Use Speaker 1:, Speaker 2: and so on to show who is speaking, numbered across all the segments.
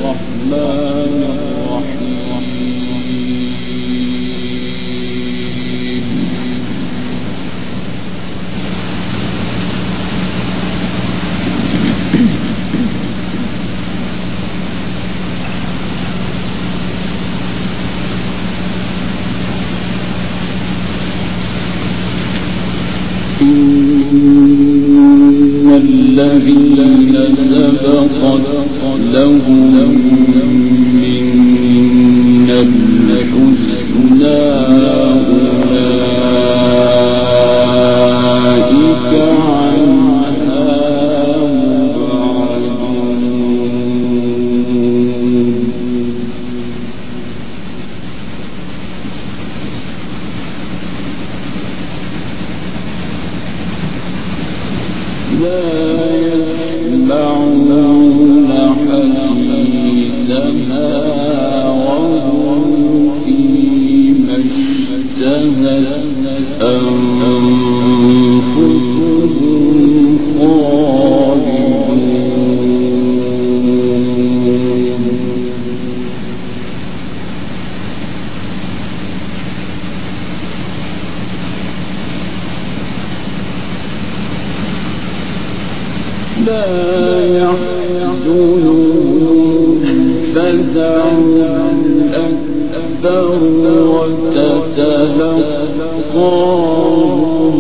Speaker 1: الذين سبقت لهم منا الحسنى أولئك عنها مبعدون لا يسمعون حسيسها وهم فيما اشتهت أنفسهم خالدون لا يحزنهم الفزع الأكبر وتتلقاهم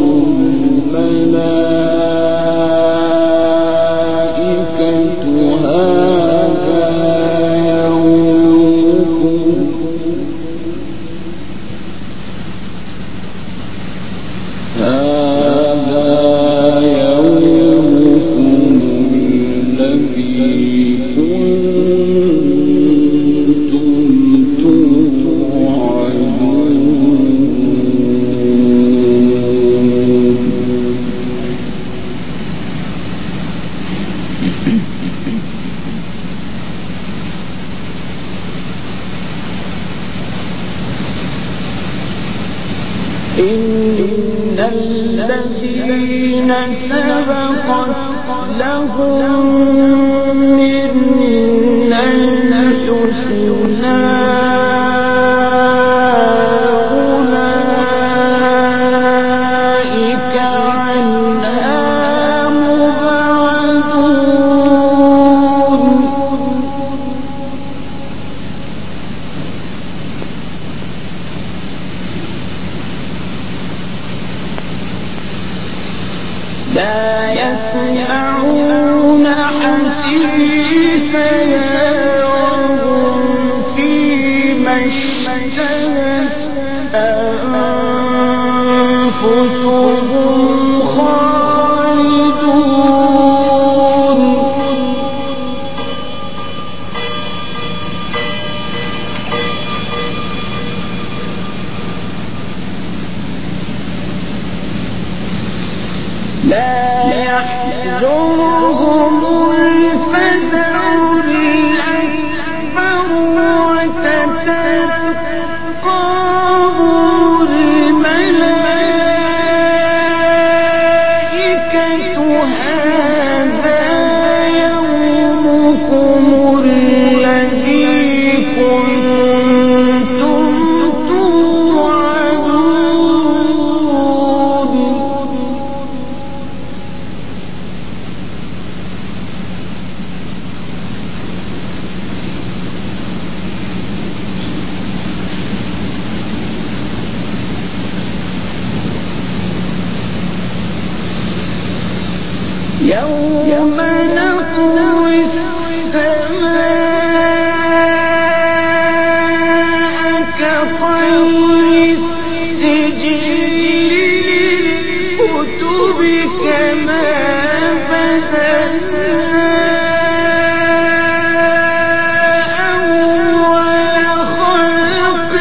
Speaker 1: الملائكة هذا يومكم إن الذين سبقت لهم منا الحسنى أولئك عنها مبعدون لا يسمعون حسيسها وهم فيما اشتهت أنفسهم خالدون لا يحزنهم الفزع الأكبر وتتلقاهم الملائكة هذا يومكم الذي كنتم توعدون يوم نطوي السماء كطي السجل للكتب كما بدأنا أول خلق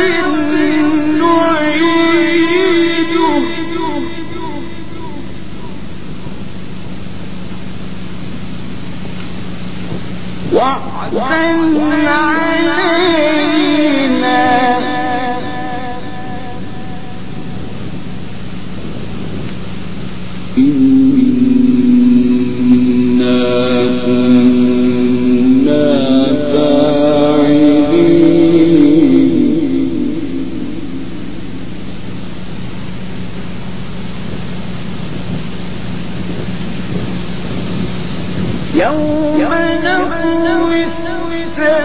Speaker 1: نعيده وعدا علينا إنا كنا فاعلين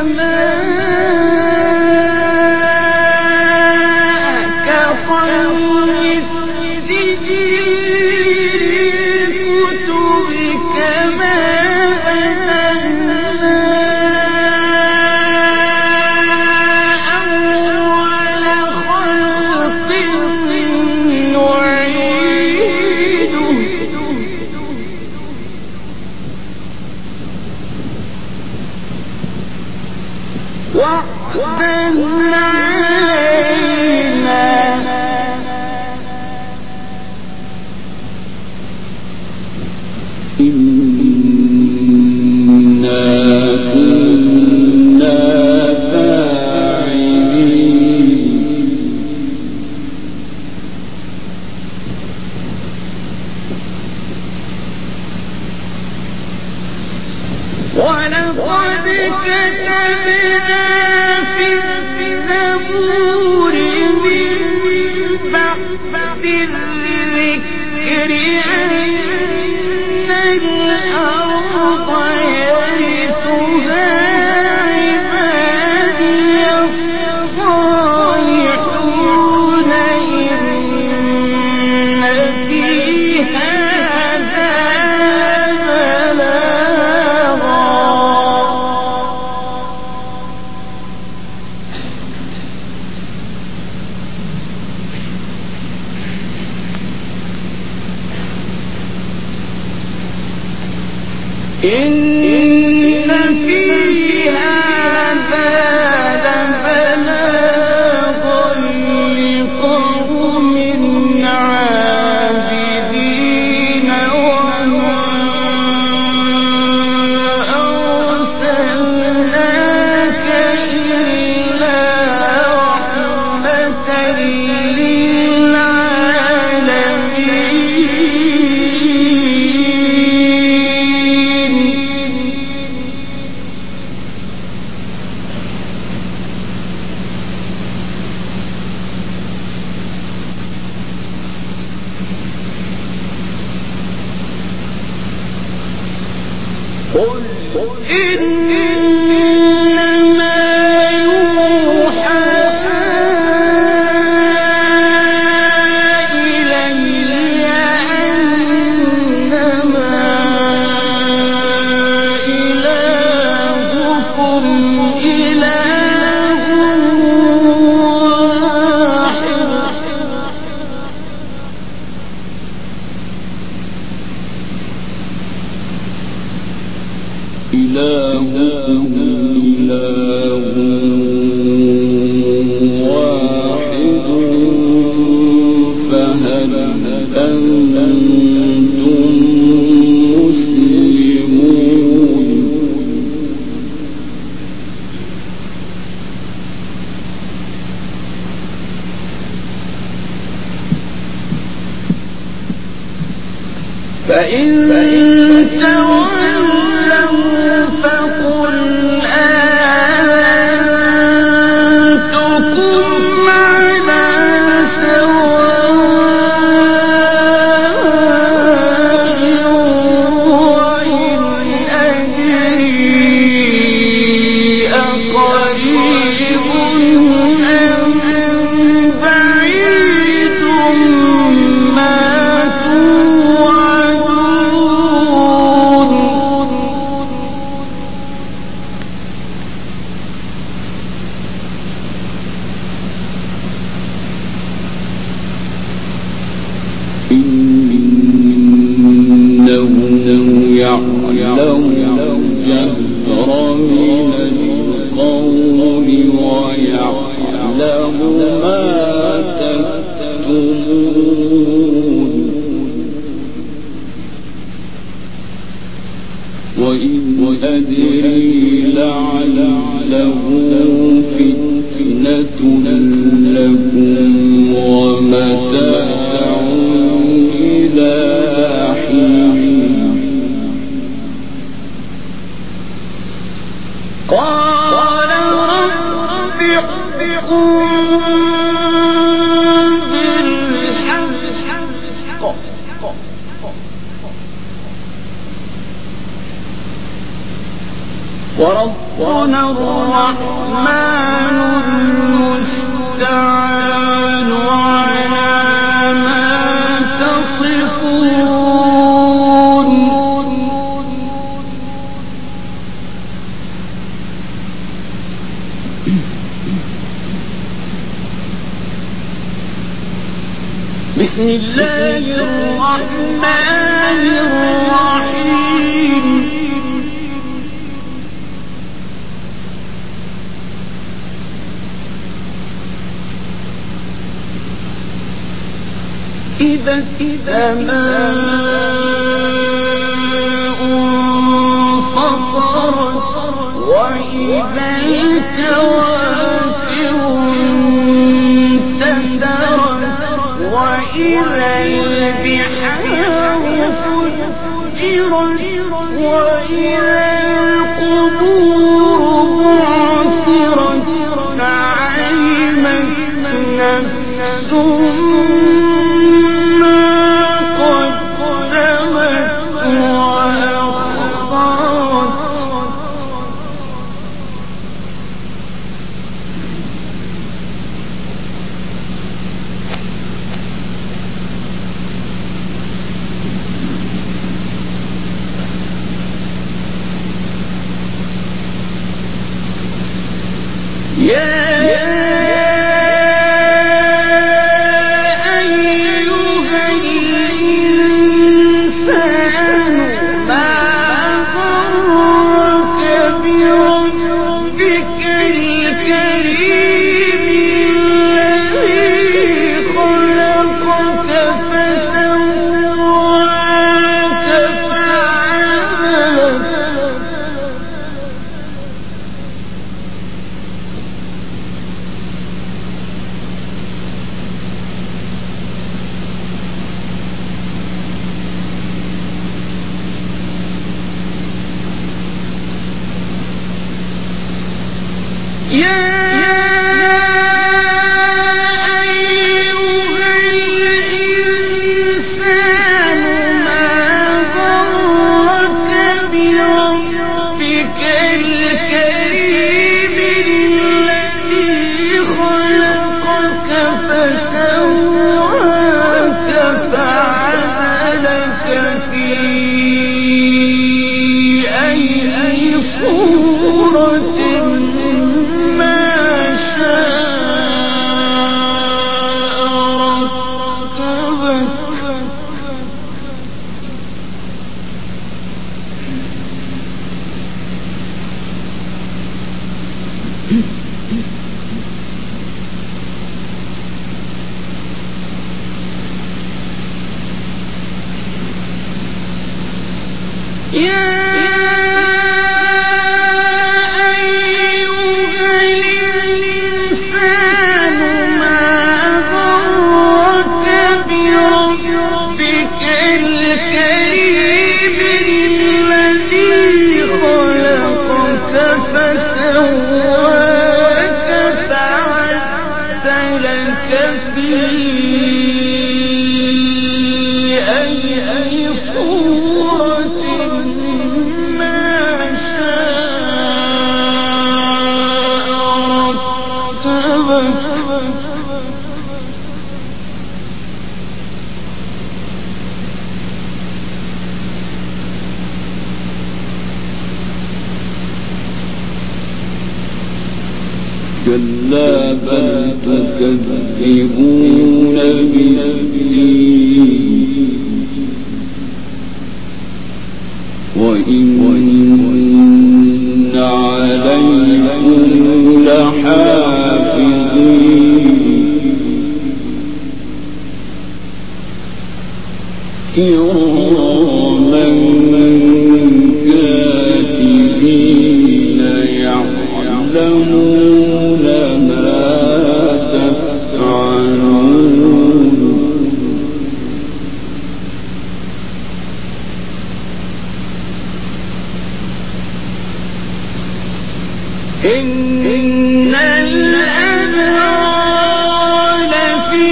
Speaker 1: فإن تولوا فقل آذنتكم على سواء وإن أدري أقريب أم بعيد ما وربك وصدقنا الرحمن المستعان على ما تصفون. بسم الله الرحمن الرحيم. إذا السماء انفطرت وإذا الكواكب انتثرت وإذا البحار فجرت وإذا القبور بعثرت فعلمت نفس كلا بل تكذبون بالدين وإن عليكم لحافظين كراما كاتبين يعلمون ما تفعلون إن الأبرار لفي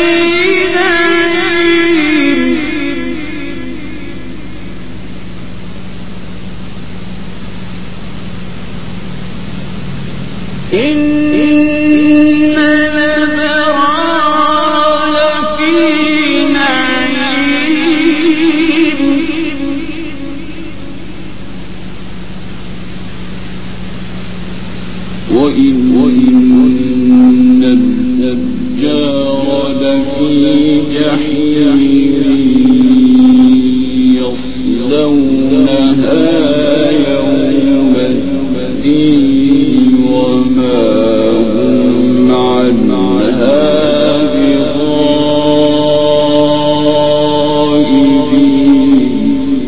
Speaker 1: نعيم إن الأبرار لفي نعيم وإن الفجار لفي جحيم يصلونها يوم الدين وما هم عنها بغائبين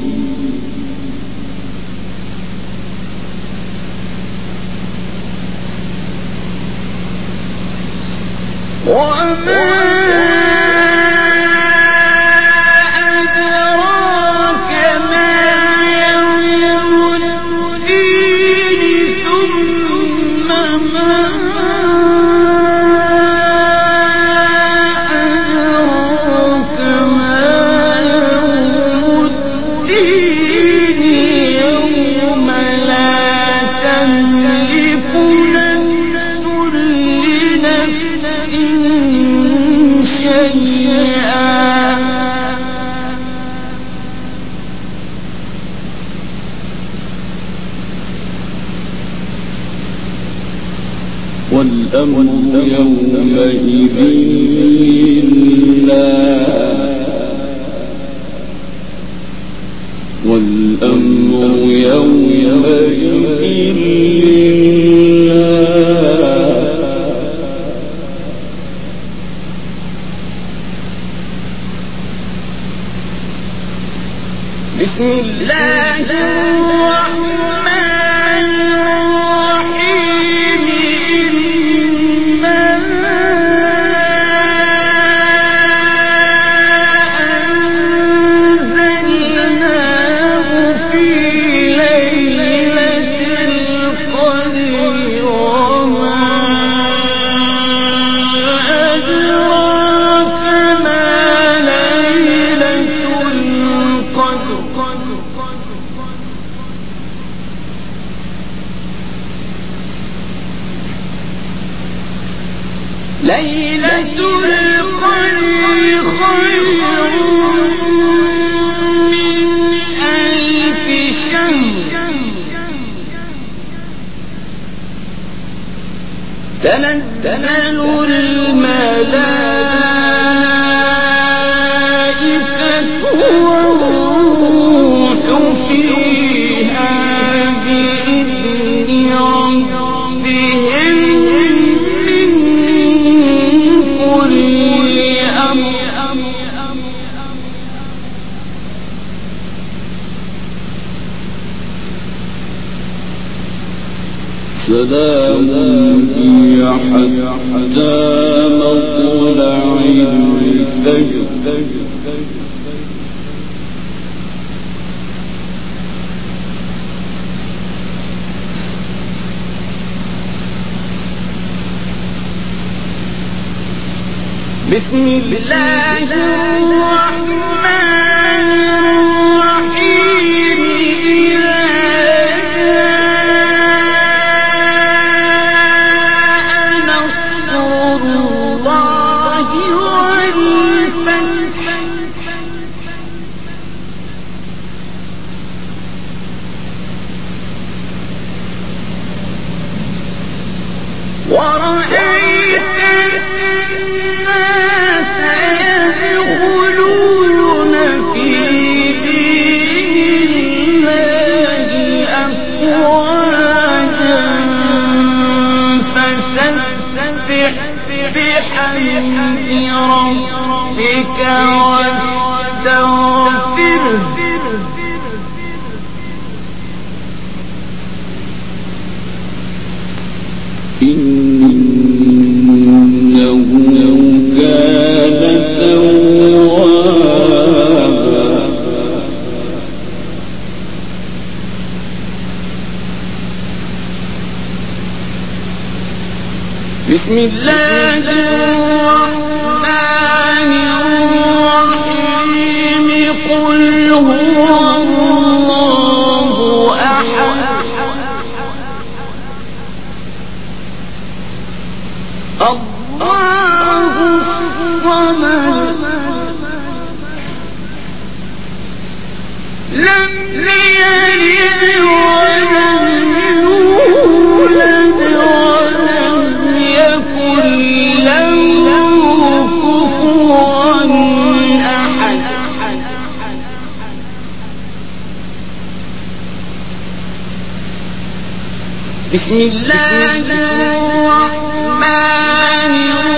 Speaker 1: وما أدراك ما يوم الدين ثم ما أدراك ما يوم الدين يوم لا تملك نفس لنفس شيئا والأمر يومئذ لله والأمر يومئذ لله بسم الله الرحمن الرحيم إنا أنزلناه في ليلة القدر وما أدراك ما ليلة القدر ليلة القدر خير من 1000 شهر تنزل الملائكة والروح فيها بإذن ربهم من كل أمر سلام هي حتى مطلع الفجر بسم الله الرحمن الرحيم إذا جاء نصر الله والفتح ورأيت الناس يدخلون في دين الله أفواجا فسبح بحمد ربك واستغفره إنه كان توابا بسم الله الرحمن الرحيم قل هو الله أحد بسم الله الرحمن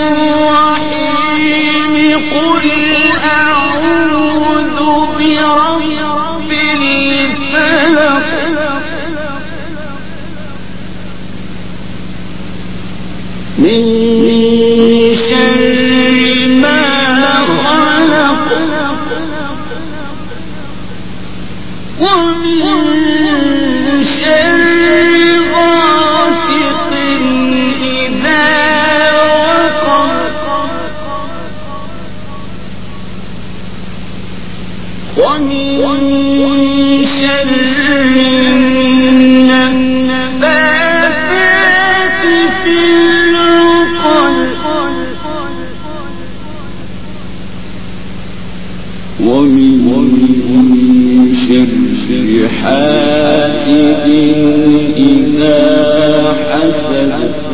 Speaker 1: الرحيم قل أعوذ برب الفلق من شر ما خلق ومن شر ومن شر النفاثات في العقد ومن شر حاسد إذا حسد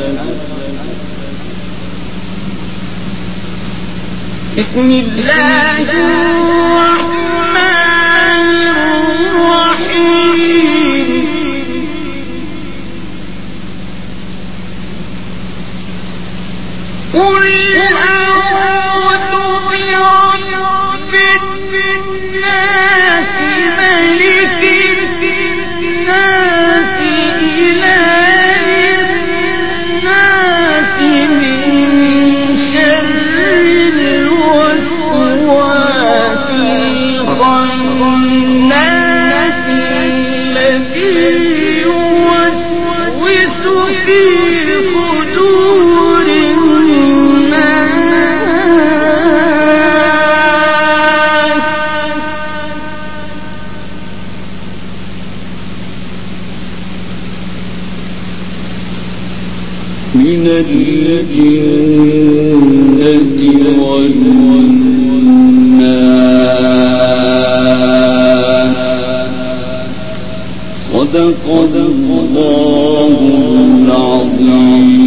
Speaker 1: بسم الله الرحمن الرحيم قل أعوذ برب الناس ملك الناس إله الناس من شر الوسواس الخناس الذي يوسوس في صدور الناس من الجنة والناس صدق الله العظيم.